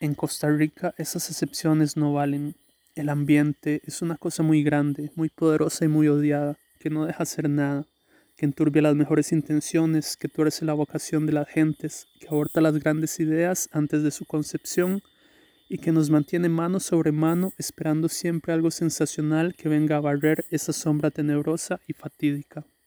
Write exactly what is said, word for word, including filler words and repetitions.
En Costa Rica esas excepciones no valen. El ambiente es una cosa muy grande, muy poderosa y muy odiada, que no deja hacer nada, que enturbia las mejores intenciones, que tuerce la vocación de las gentes, que aborta las grandes ideas antes de su concepción y que nos mantiene mano sobre mano esperando siempre algo sensacional que venga a barrer esa sombra tenebrosa y fatídica.